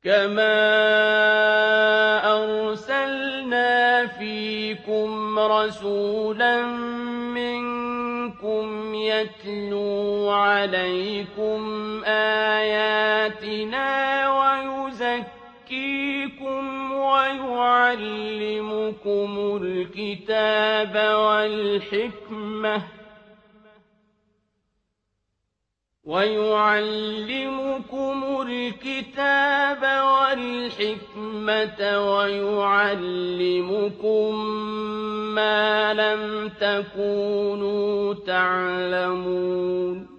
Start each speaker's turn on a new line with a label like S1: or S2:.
S1: كَمَا أَرْسَلْنَا فِيكُمْ رَسُولًا مِّنكُمْ يَتْلُو عَلَيْكُمْ آيَاتِنَا وَيُزَكِّيكُمْ وَيُعَلِّمُكُمُ الْكِتَابَ وَالْحِكْمَةَ وَيُعَلِّمُكُم مَّا لَمْ تَكُونُوا تَعْلَمُونَ